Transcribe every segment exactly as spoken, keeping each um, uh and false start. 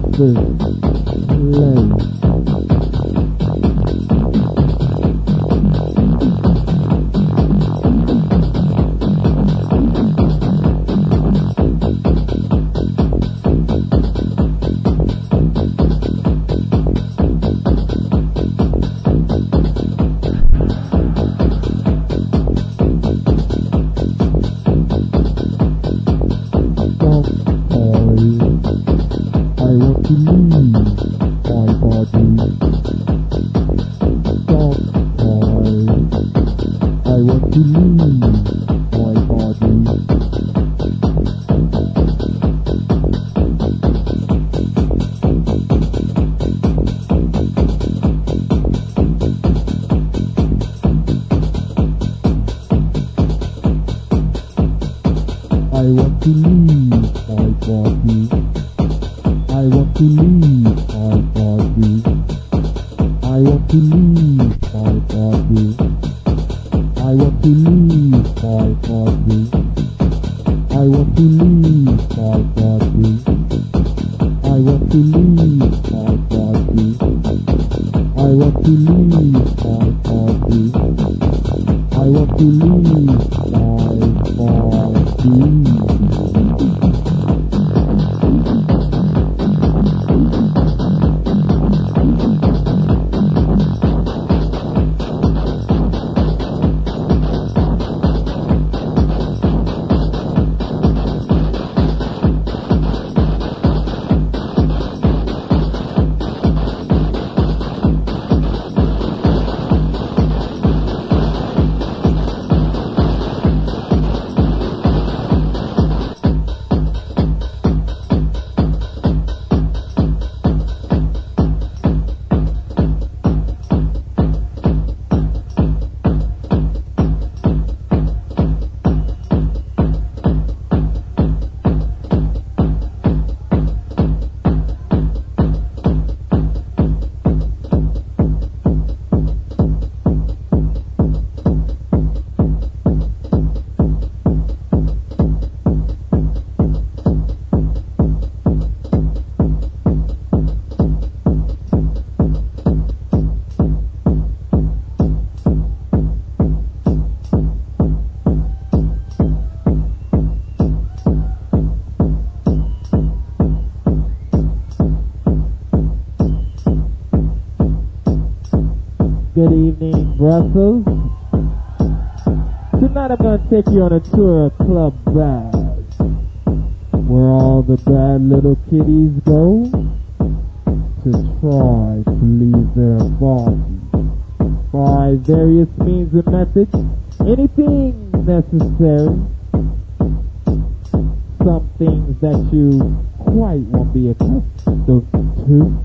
this place. Good evening, Brussels. Tonight I'm going to take you on a tour of Club Bad, where all the bad little kiddies go to try to leave their bodies by various means and methods. Anything necessary. Some things that you quite won't be accustomed to.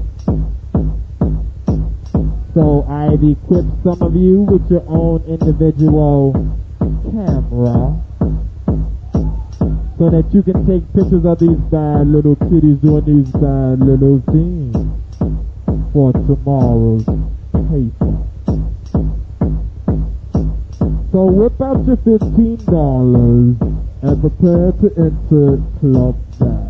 So I've equipped some of you with your own individual camera so that you can take pictures of these bad little kitties doing these bad little things for tomorrow's paper. So whip out your fifteen dollars and prepare to enter Club Bad.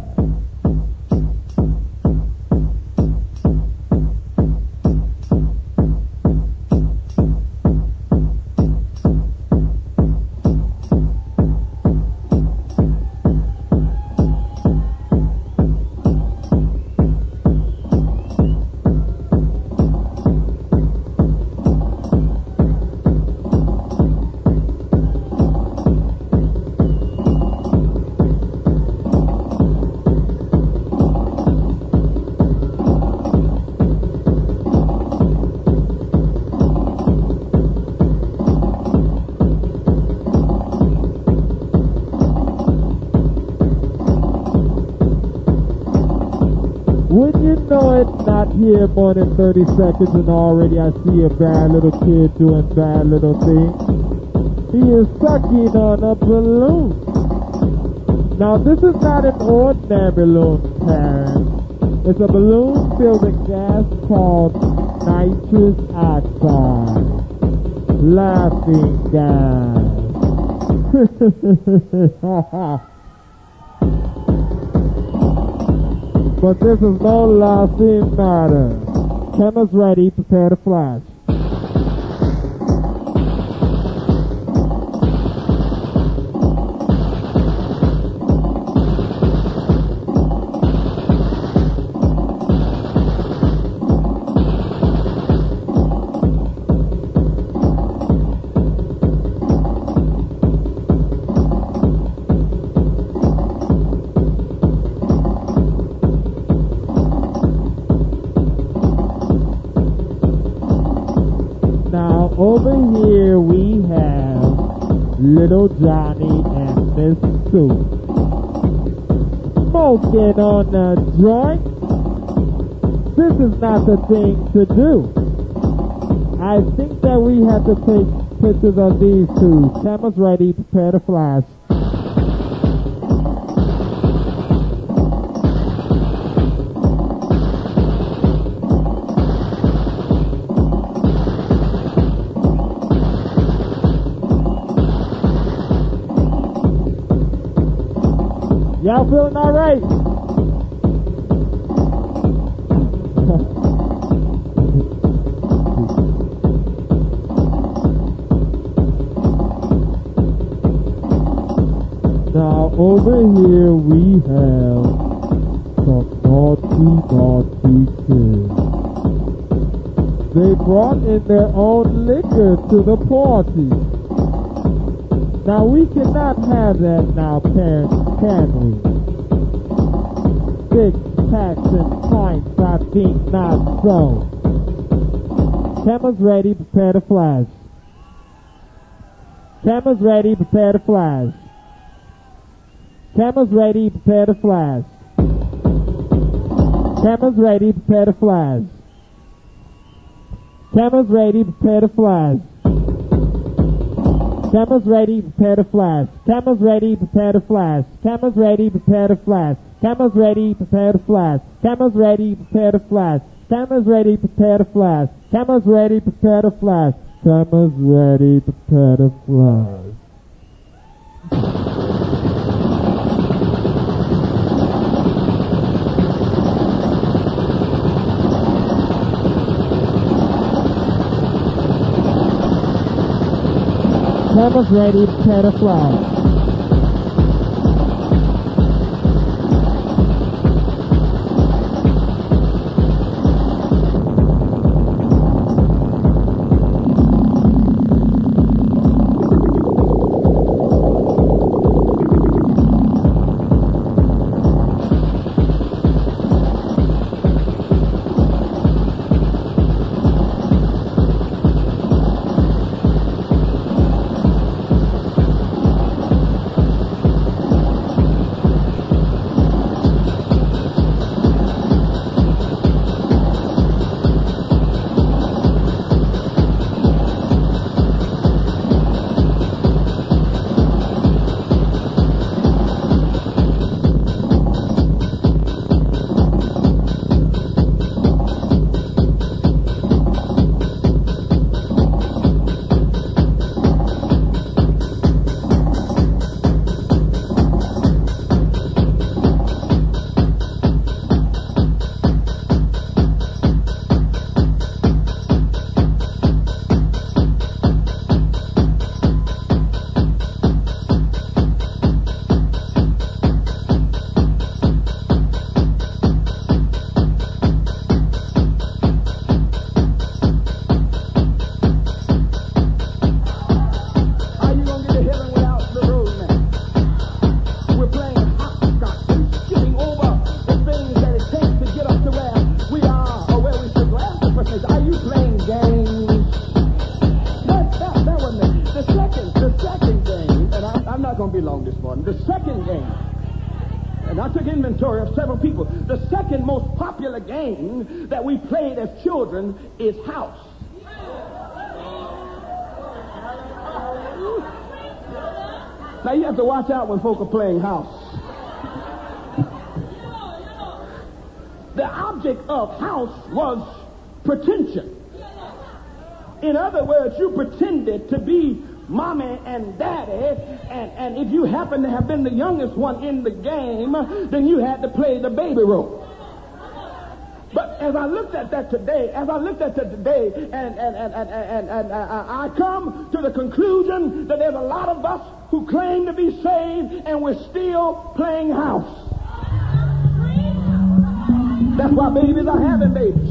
Here more than thirty seconds and already I see a bad little kid doing bad little things. He is sucking on a balloon. Now this is not an ordinary balloon, parents. It's a balloon filled with gas called nitrous oxide. Laughing gas. But this is no laughing matter. Cameras ready, prepare to flash. Over here we have Little Johnny and Miss Sue smoking on the joint. This is not the thing to do. I think that we have to take pictures of these two. Cameras ready, prepare to flash. Y'all feeling all right? Now over here we have some naughty, naughty kids. They brought in their own liquor to the party. Now we cannot have that now, parents, can we? Six packs and pints, I think not so. Cameras ready, prepare to flash. Cameras ready, prepare to flash. Cameras ready, prepare to flash. Cameras ready, prepare to flash. Cameras ready, prepare to flash. Cameras ready, prepare to flash. Cameras ready, prepare to flash. Cameras ready, prepare to flash. Cameras ready, prepare to flash. Cameras ready, prepare to flash. Cameras ready, prepare to flash. Cameras ready, prepare to flash. Cameras ready, prepare to flash. Cameras ready, prepare to fly. Game that we played as children is house. Now you have to watch out when folk are playing house. The object of house was pretension. In other words, you pretended to be mommy and daddy, and, and if you happen to have been the youngest one in the game, then you had to play the baby role. as I looked at that today, as I looked at that today, and, and, and, and, and, and uh, I come to the conclusion that there's a lot of us who claim to be saved and we're still playing house. That's why babies are having babies.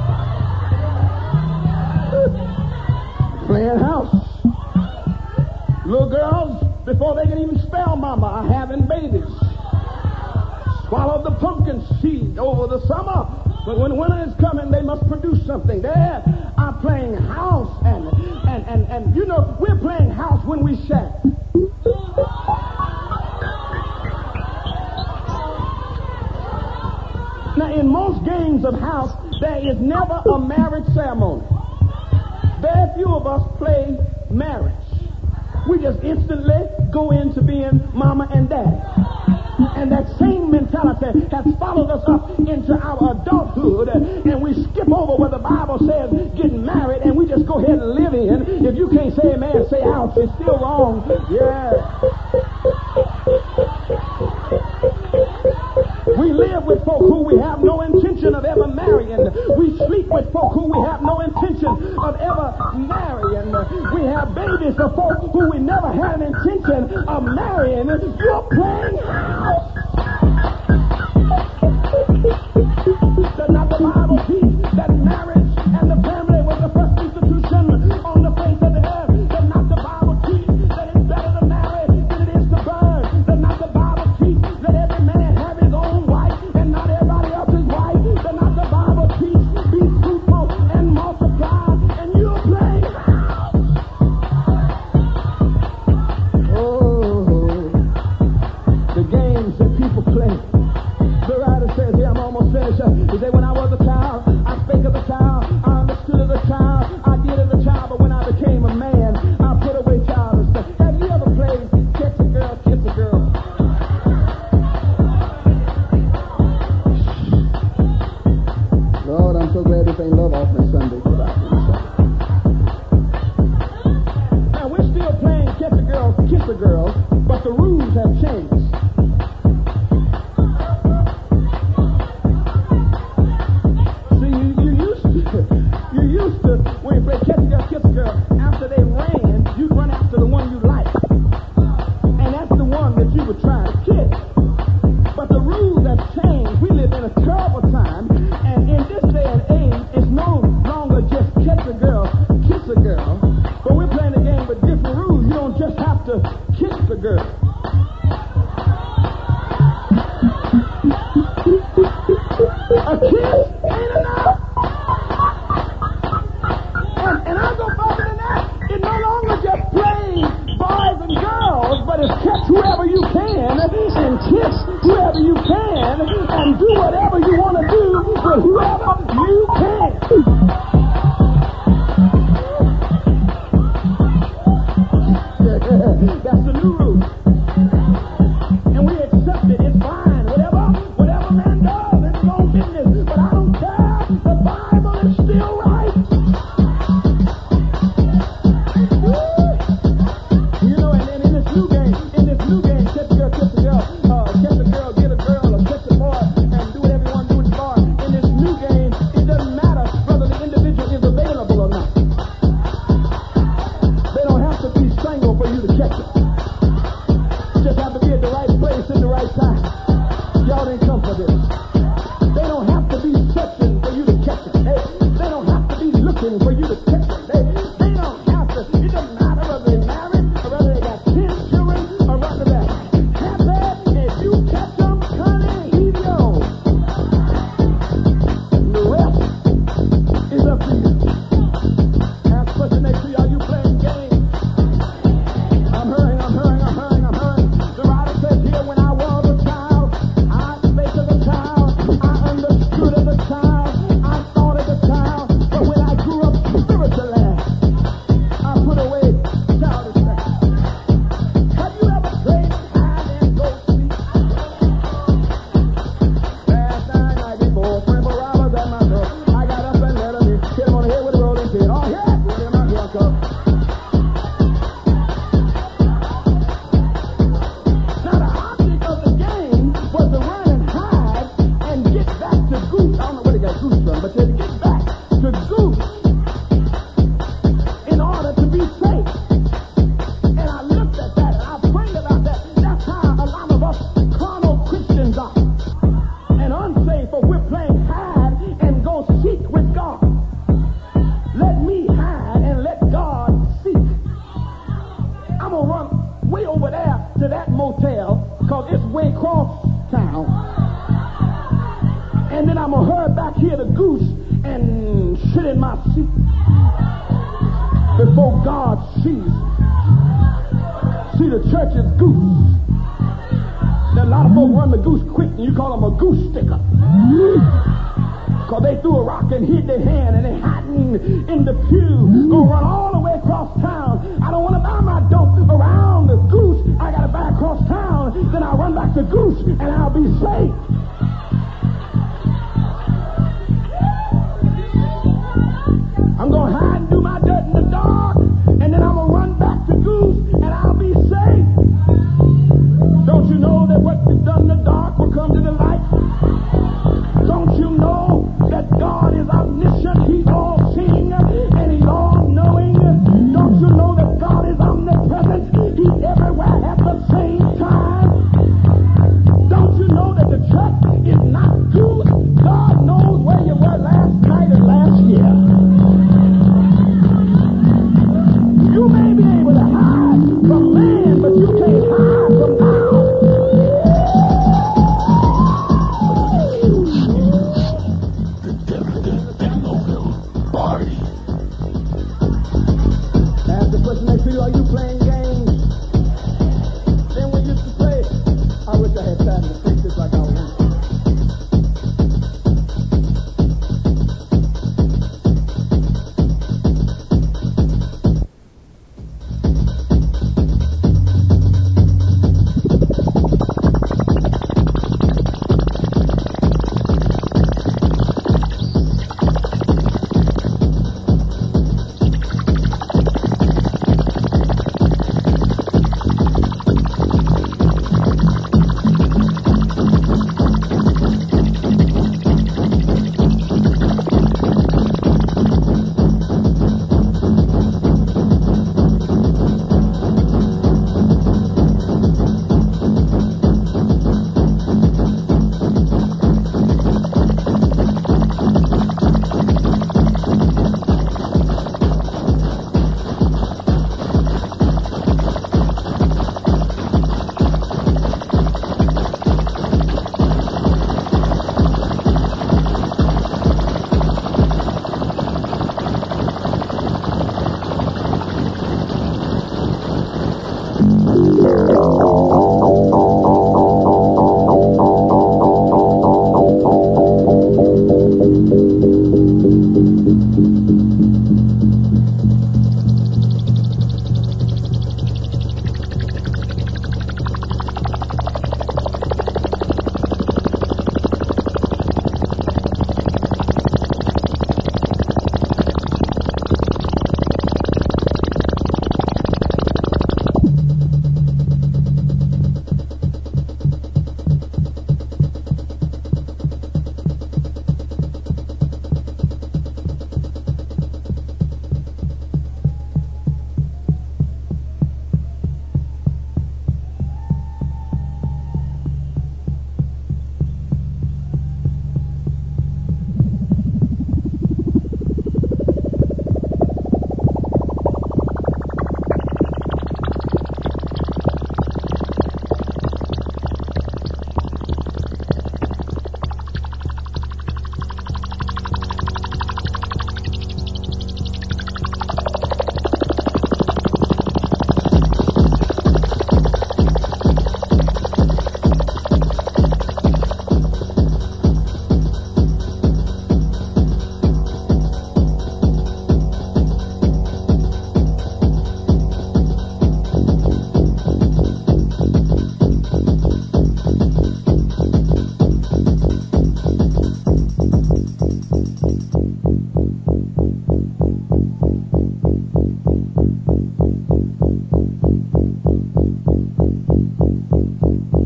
Playing house. Little girls, before they can even spell mama, are having babies. Swallowed the pumpkin seed over the summer, but when winter is coming, they must produce something. They are playing house, and and and and you know, we're playing house when we shack. Now, in most games of house, there is never a marriage ceremony. Very few of us play marriage. We just instantly go into being mama and daddy. And that same mentality has followed us up into our adulthood, and we skip over where the Bible says getting married, and we just go ahead and live in. If you can't say amen, say ouch. It's still wrong. Yeah. We live with folk who we have no intention of ever marrying. We sleep with folk who we have no intention of ever marrying. We have babies of folk who we never had an intention of marrying. You're playing house. Does not the Bible teach that marriage and the family was the first institution on the face of the earth? Does not the Bible teach that it's better to marry than it is to burn? Does not the Bible teach that every man have his own wife and not everybody else's wife? Does not the Bible teach be fruitful and multiply, and you're playing house? Oh, the games that people play. The writer says here, I'm almost finished. He said, when I was a child, I spake as a child, I understood as a child, I did as a child, but when I became a man, I put away childish stuff. Have you ever played Catch a Girl, Kiss a Girl? Lord, I'm so glad this ain't Love Offering Sunday. Now, we're still playing Catch a Girl, Kiss a Girl, but the rules have changed. When you play Catch a Girl, Kiss a Girl, after they ran, you'd run after the one you like. And that's the one that you would try to kiss. But the rules have changed. We live in a terrible time. And in this day and age, it's no longer just catch a girl, kiss a girl. But we're playing a game with different rules. You don't just have to kiss the girl. A kiss ain't enough. And I go further than that. It's no longer just playing boys and girls, but it's catch whoever you can and kiss whoever you can and do whatever you want to do with whoever you can. That's the new rule. And we accept it. It's fine. Whatever, whatever man does, it's his own business. But I don't care. The Bible is still right. Spirit but to get back to Goose in order to be safe. And I looked at that and I prayed about that. That's how a lot of us carnal Christians are. And unsafe, or we're playing hide and go seek with God. Let me hide and let God seek. I'm going to run way over there to that motel because it's way across town. And then I'm going to hurry back here to Goose and sit in my seat before God sees. See, the church is Goose. Now, a lot of folks run the Goose quick and you call them a goose sticker. Because they threw a rock and hit their hand and they hiding in the pew. Gonna run all the way across town. I don't want to buy my dope around the Goose. I got to buy across town. Then I'll run back to Goose and I'll be safe. I'm going to hide and do my dirt in the dark, and then I'm going to run back to Goose, and I'll be safe. Don't you know that what is done in the dark will come to the light? Don't you know that God is omniscient, He's all-seeing, and He's all-knowing? Don't you know that God is omnipresent, He's everywhere at the same time? Don't you know that the church is not Goose? God knows where you were last night and last year. You may be able to hide from man, but you can't hide from God. The devil is been over party. Ask the person next to you, are you playing games? Then we used to play. I wish I had time to preach this like I want.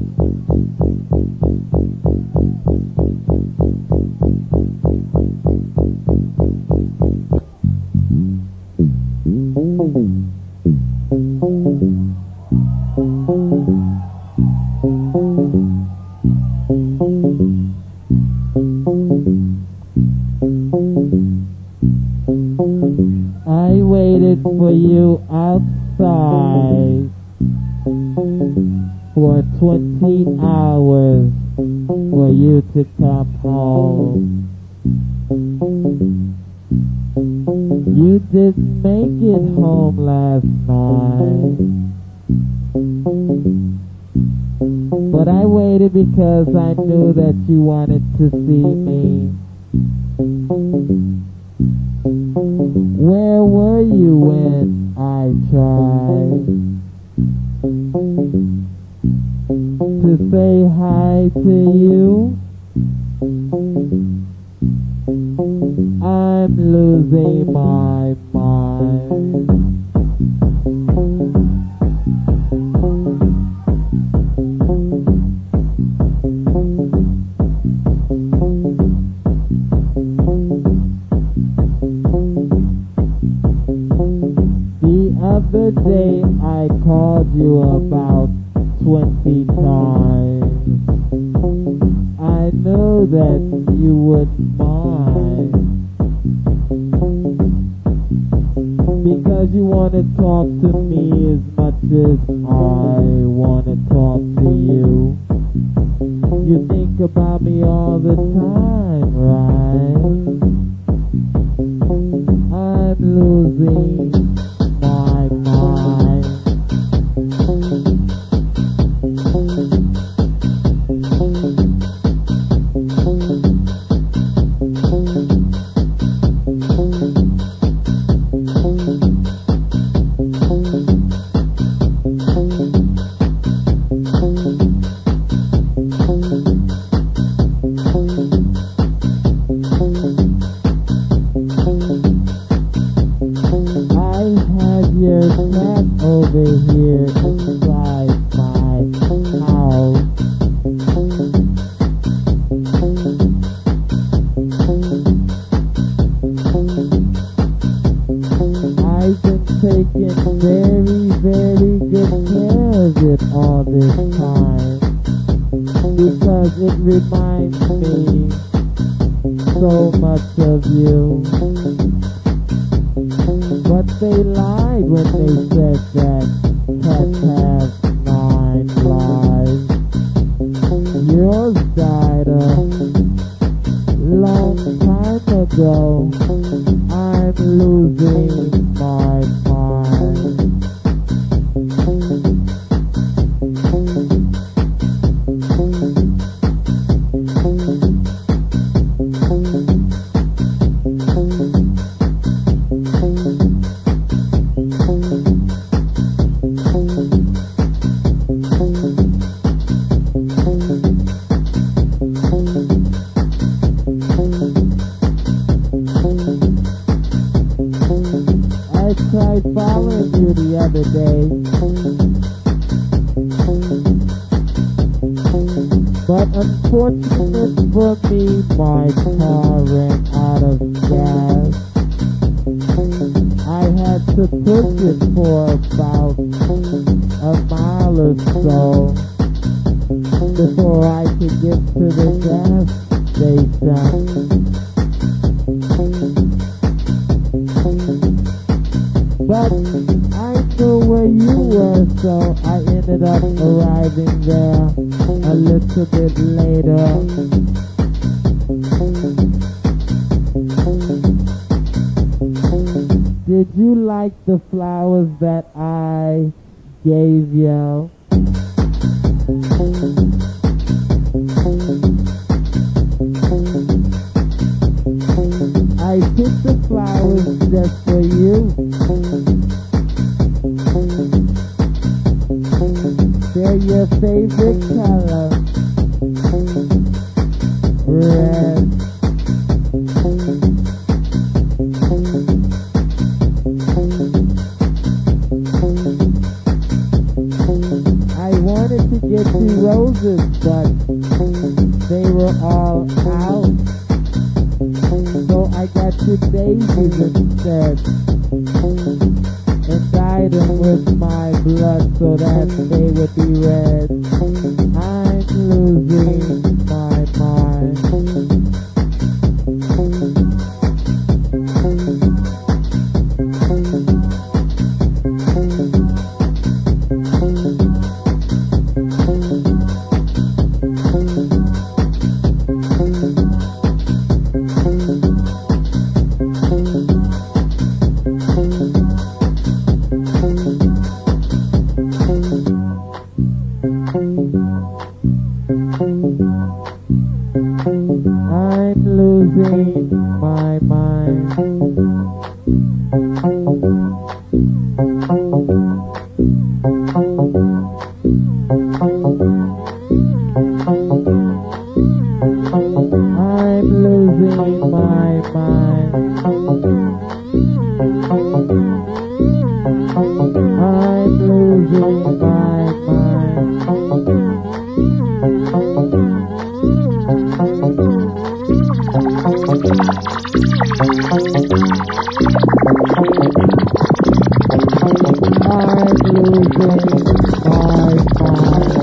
Thank you. waited for you outside for twenty hours for you to come home. You didn't make it home last night, but I waited because I knew that you wanted to see me. Where were you when I tried to say hi to you? I'm losing my mind. The other day I called you about twenty times. I know that you wouldn't mind, because you want to talk to me as much as I want to talk to you. You think about me all the time, right? I'm losing my mind. Over here inside my house, I've been taking very, very good care of it all this time, because it reminds me so much of you. But they lied when they said that cats have nine lives. Yours died a long time ago. I'm losing my mind. I tried following you the other day, but unfortunate for me, my car ran out of gas. I had to push it for about a mile or so before I could get to the gas station. But I knew where you were, so I ended up arriving there a little bit later. Did you like the flowers that I gave you? I picked the flowers just for you. They're your favorite color, red. I wanted to get you roses, but they were all out. So I got you daisies instead, and dyed them with my blood so that they would be red. I'm losing my mind. losing my mind. I'm losing my mind. I'm losing my mind. I'm losing my mind.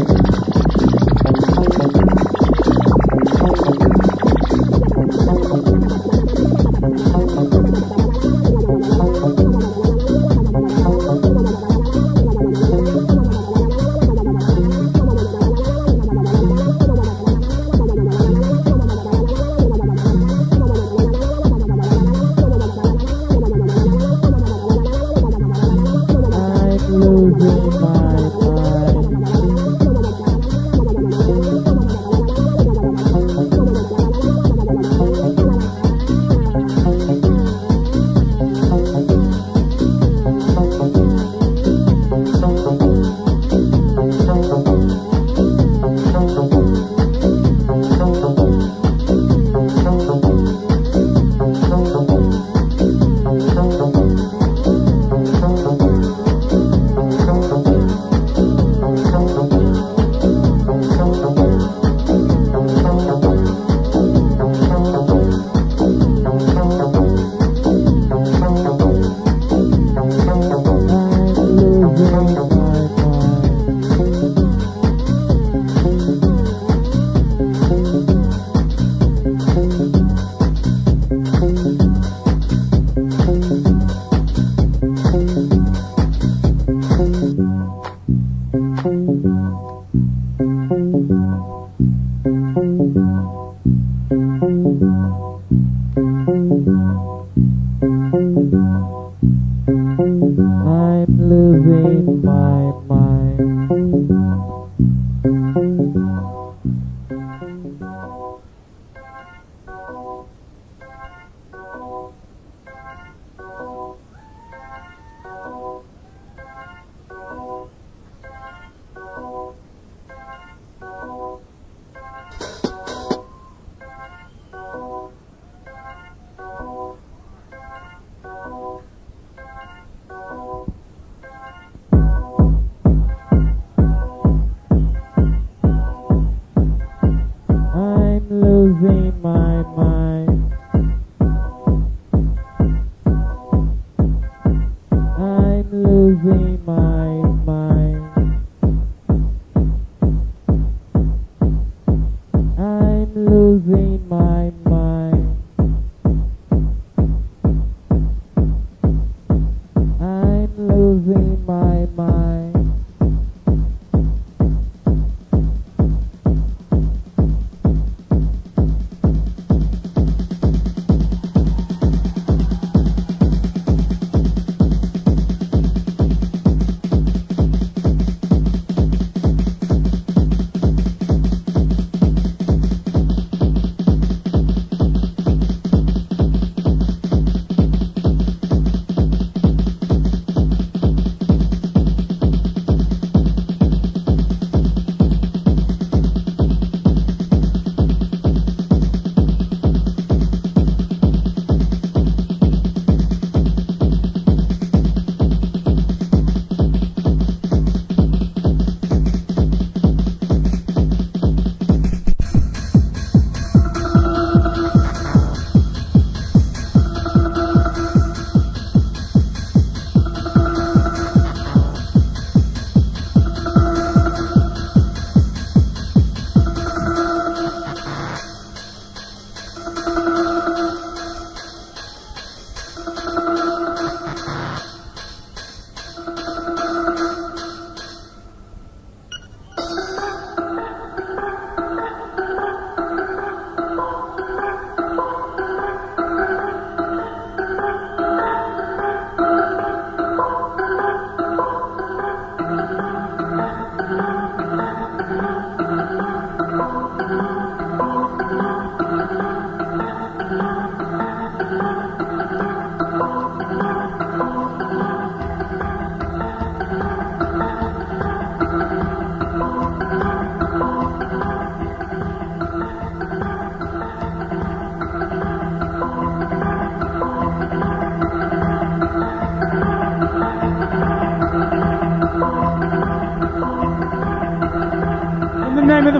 Losing my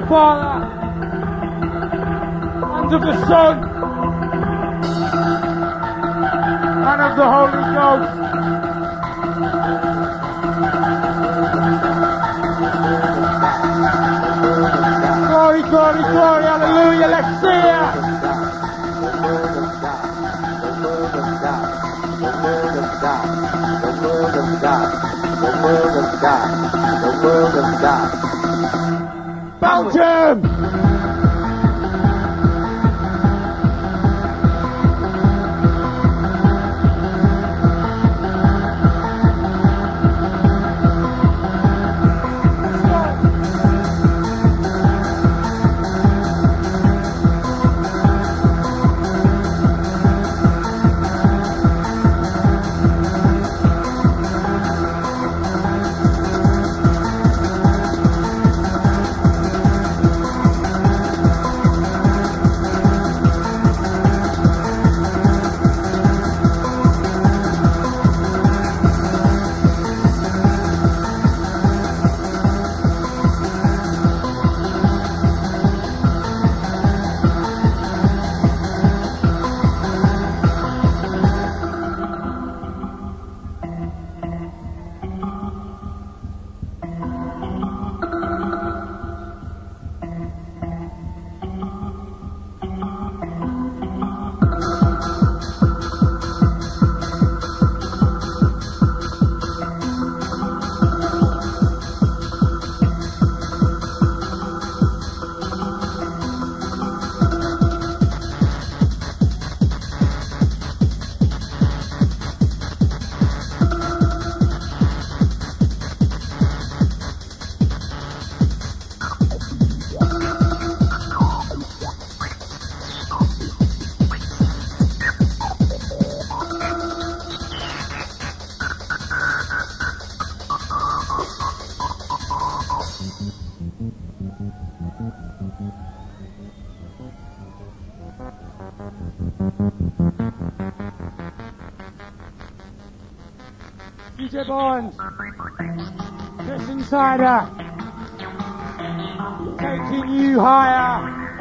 Father, and of the Son, and of the Holy Ghost. Glory, glory, glory, hallelujah, let's see it. The word of God, the word of God, the word of God, the word of God. Belgium! D J Barnes, Chris Insider, taking you higher.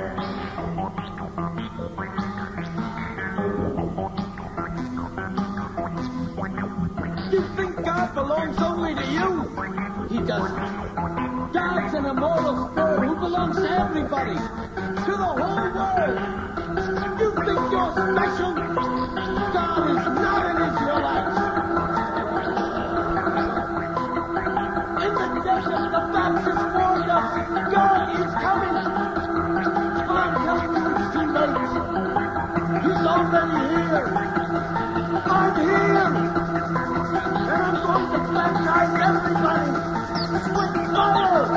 You think God belongs only to you? He doesn't. God's an immortal spirit who belongs to everybody, to the whole world. You think you're special? God is not an Israelite. In the desert, the Baptist warned us, God is coming. I'm telling you, it's too late. He's already here. I'm here. And I'm going to baptize everybody with fire.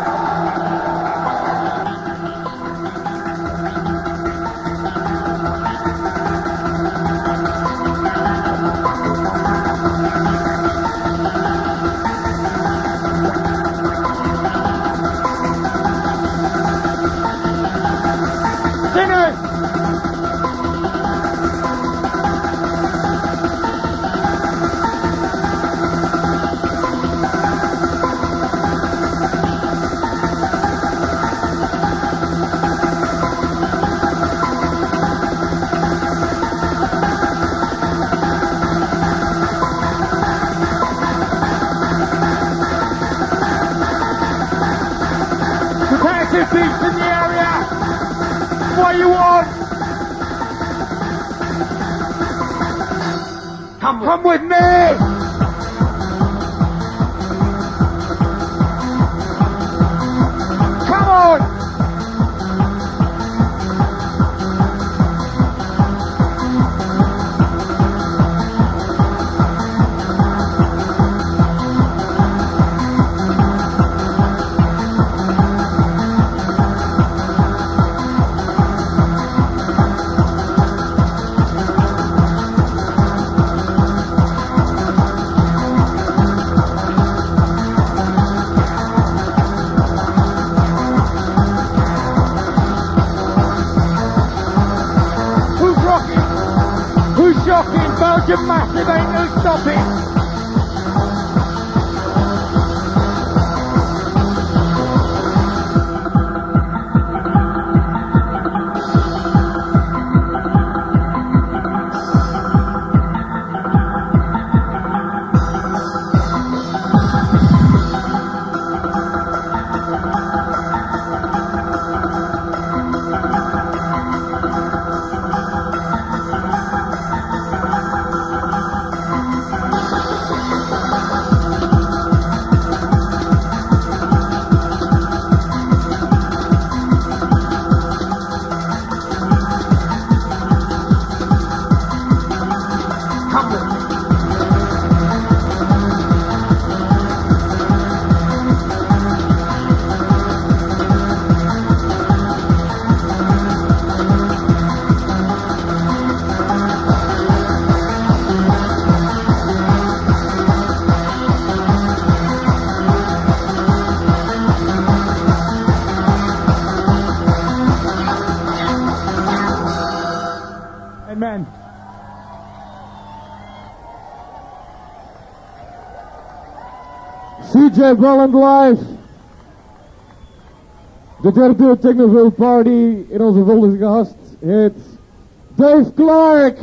Sinners! Competitive beats in the area! What you want? Come, Come with me! Come on! Shocking, Belgium massive, ain't no stopping. Amen. C J Bolland live. De derde Technoville Party in onze volgende gast heet Dave Clark.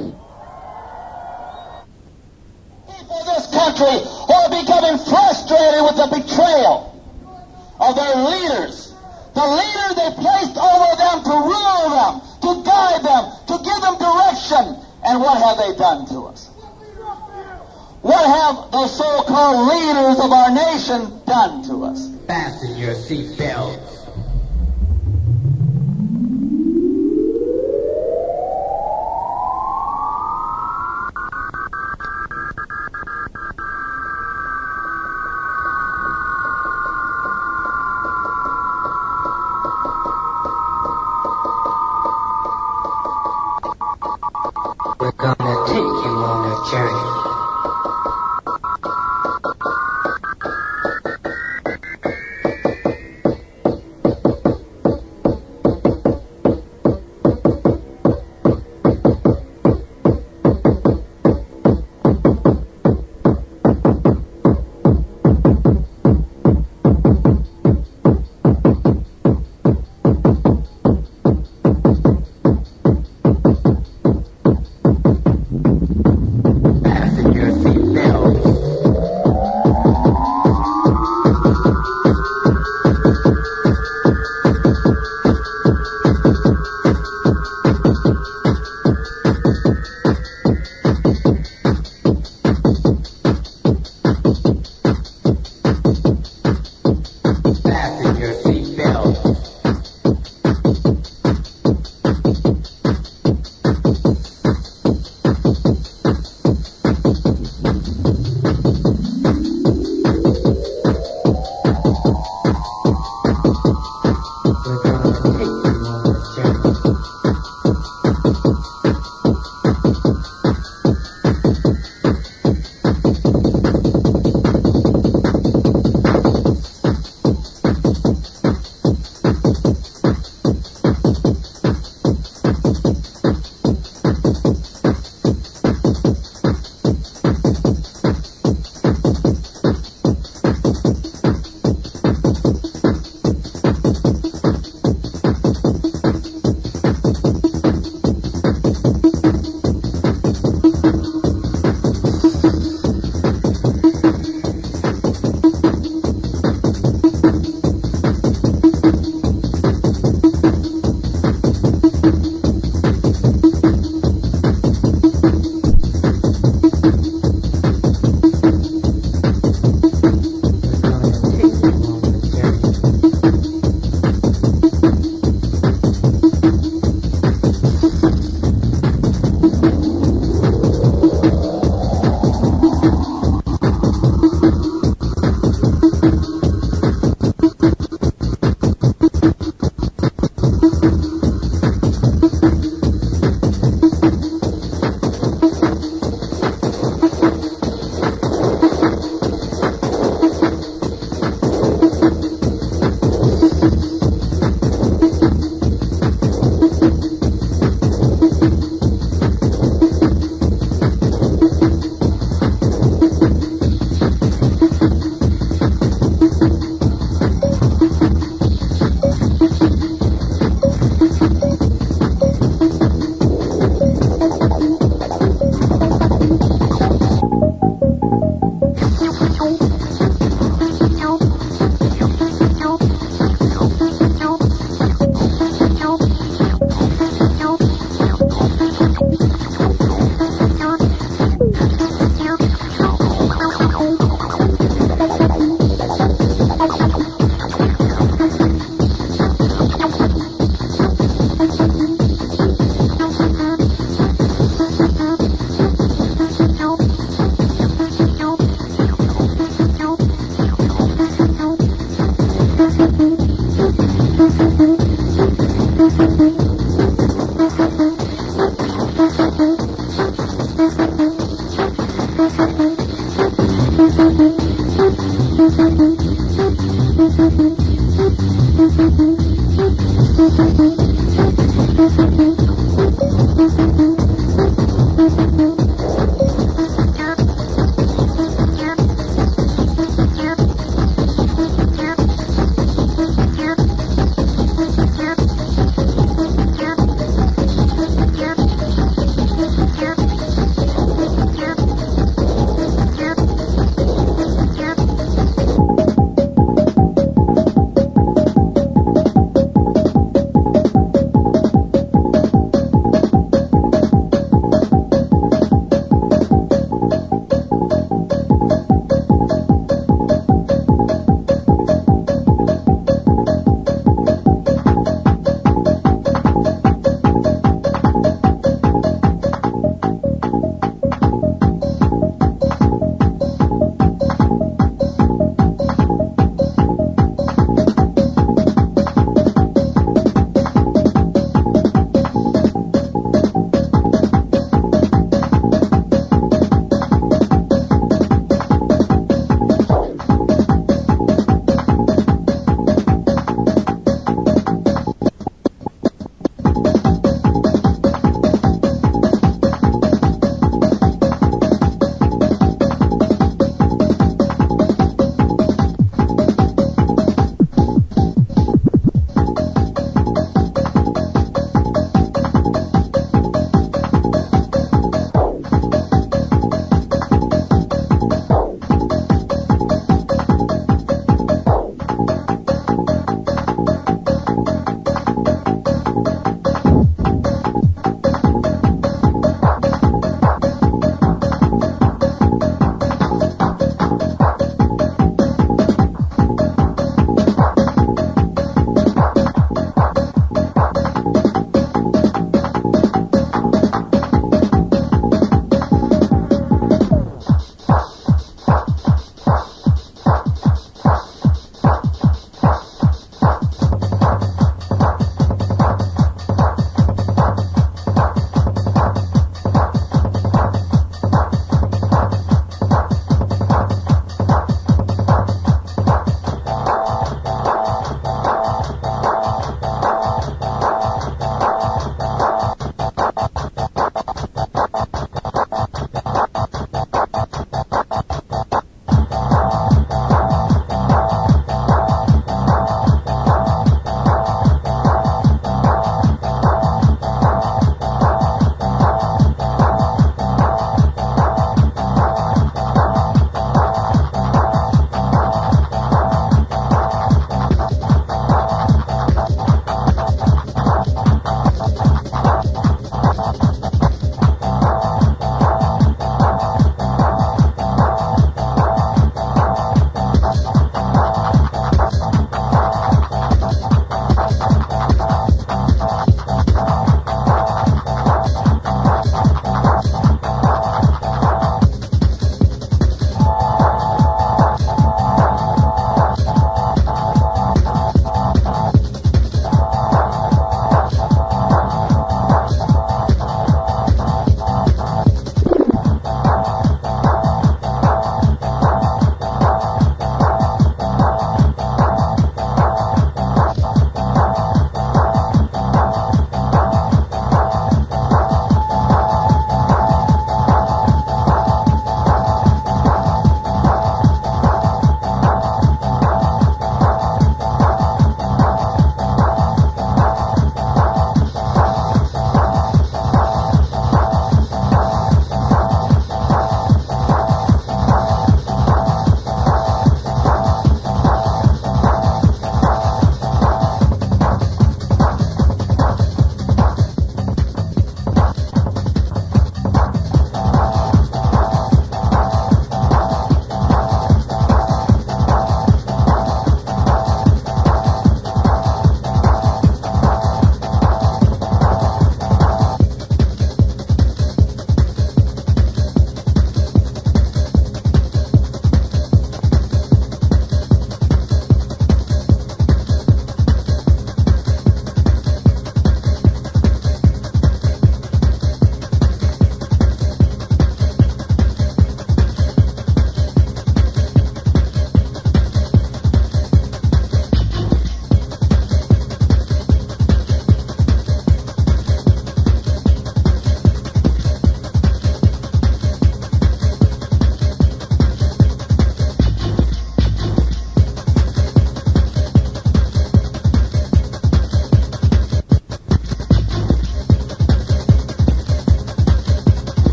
People of this country who are becoming frustrated with the betrayal of their leaders. The leader they placed over them to rule them, to guide them, to give them direction. And what have they done to us? What have the so-called leaders of our nation done to us? Fasten your seatbelts. We're gonna take you on a journey.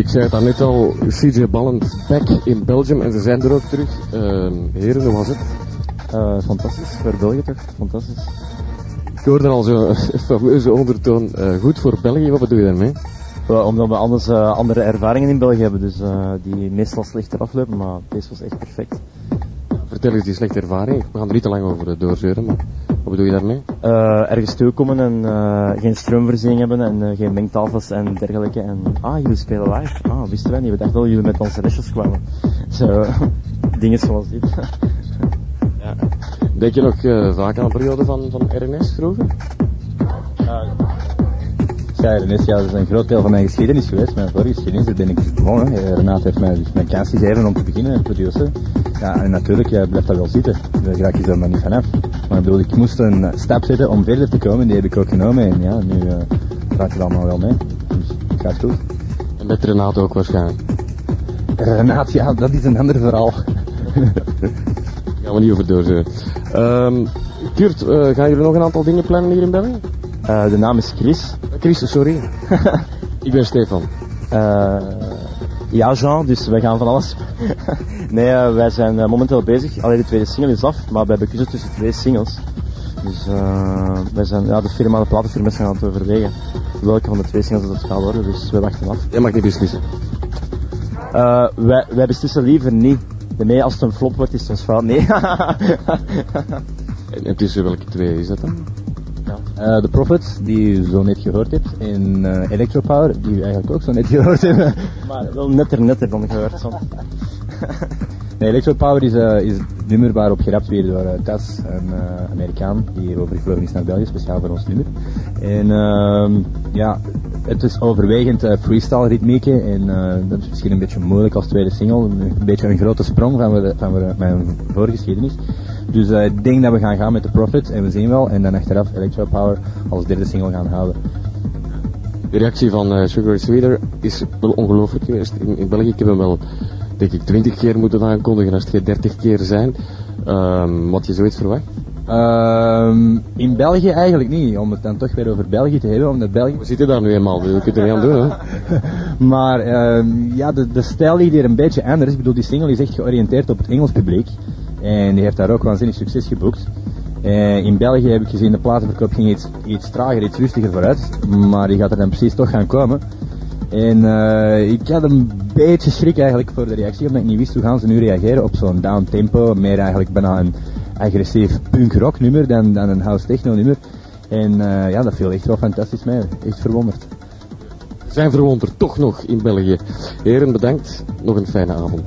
Ik zei het daarnet al, C J Ballant back in Belgium en ze zijn er ook terug. Uh, heren, hoe was het? Uh, fantastisch, voor België toch? Fantastisch. Ik hoorde al zo'n fameuze ondertoon. Uh, goed voor België, wat bedoel je daarmee? Well, omdat we anders uh, andere ervaringen in België hebben, dus uh, die meestal slechter aflopen, maar deze was echt perfect. Vertel eens die slechte ervaring. We gaan er niet te lang over doorzeuren, maar wat bedoel je daarmee? Uh, ergens toekomen en uh, geen stroomvoorziening hebben en uh, geen mengtafels en dergelijke. En ah, jullie spelen live? Ah, wisten wij niet. We dachten wel dat jullie met onze restjes kwamen. Zo, dingen zoals dit. Ja. Denk je nog uh, vaak aan een periode van, van R N S vroeger? Uh, Ja, R N S, ja, dat is een groot deel van mijn geschiedenis geweest. Mijn vorige geschiedenis, daar ben ik begonnen. Renaat heeft mij dus mijn kans gegeven om te beginnen met produceren. Ja, en natuurlijk, ja, blijft dat wel zitten. Daar raak je zo maar niet vanaf. Maar ik bedoel, ik moest een stap zetten om verder te komen. Die heb ik ook genomen. En ja, nu uh, raak je het allemaal wel mee. Dus het gaat goed. En met Renaat ook waarschijnlijk? Renaat, ja, dat is een ander verhaal. Daar gaan we niet over doorzeuren. Um, Kurt, uh, gaan jullie nog een aantal dingen plannen hier in België? Uh, de naam is Chris. Chris, sorry. Ik ben Stefan. Uh, ja, Jean, dus wij gaan van alles. nee, uh, wij zijn uh, momenteel bezig. Alleen de tweede single is af, maar we hebben keuze tussen twee singles. Dus uh, wij zijn, ja, de firma, de platenfirma's gaan het overwegen. Welke van de twee singles dat het gaat worden, dus wij wachten af. Jij mag niet beslissen. Uh, wij, wij beslissen liever niet. Daarmee als het een flop wordt, is het ons fout. Nee. En tussen welke twee is dat dan? Uh, The Prophet, die je zo net gehoord hebt, en uh, Electropower, die we eigenlijk ook zo net gehoord hebben. Maar wel netter, netter dan gehoord soms. Nee, Electropower is, uh, is het nummer waarop gerapt werd door uh, Tas, een uh, Amerikaan, die overgevlogen is naar België, speciaal voor ons nummer. En uh, ja, het is overwegend uh, freestyle ritmieke en uh, dat is misschien een beetje moeilijk als tweede single, een, een beetje een grote sprong van, de, van de, mijn voorgeschiedenis. Dus uh, ik denk dat we gaan gaan met The Prophet en we zien wel, en dan achteraf Electropower als derde single gaan houden. De reactie van uh, Sugar Sweeter is wel ongelooflijk geweest. In, in België, ik heb hem wel, denk ik, twintig keer moeten aankondigen als het geen dertig keer zijn. Um, wat je zoiets verwacht? Um, in België eigenlijk niet, om het dan toch weer over België te hebben, omdat België... We zitten daar nu eenmaal, we kunnen er niet aan doen, hè? Maar um, ja, de, de stijl ligt hier een beetje anders. Ik bedoel, die single is echt georiënteerd op het Engels publiek. En die heeft daar ook waanzinnig succes geboekt. Uh, in België heb ik gezien, de platenverkoop ging iets, iets trager, iets rustiger vooruit. Maar die gaat er dan precies toch gaan komen. En uh, ik had een beetje schrik eigenlijk voor de reactie, omdat ik niet wist hoe gaan ze nu reageren op zo'n down tempo. Meer eigenlijk bijna een agressief punk rock nummer dan, dan een house techno nummer. En uh, ja, dat viel echt wel fantastisch mee. Echt verwonderd. We zijn verwonderd, toch nog in België. Heren, bedankt. Nog een fijne avond.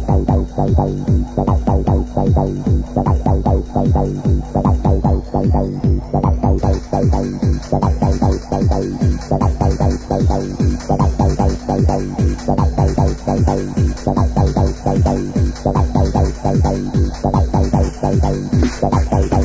Bye.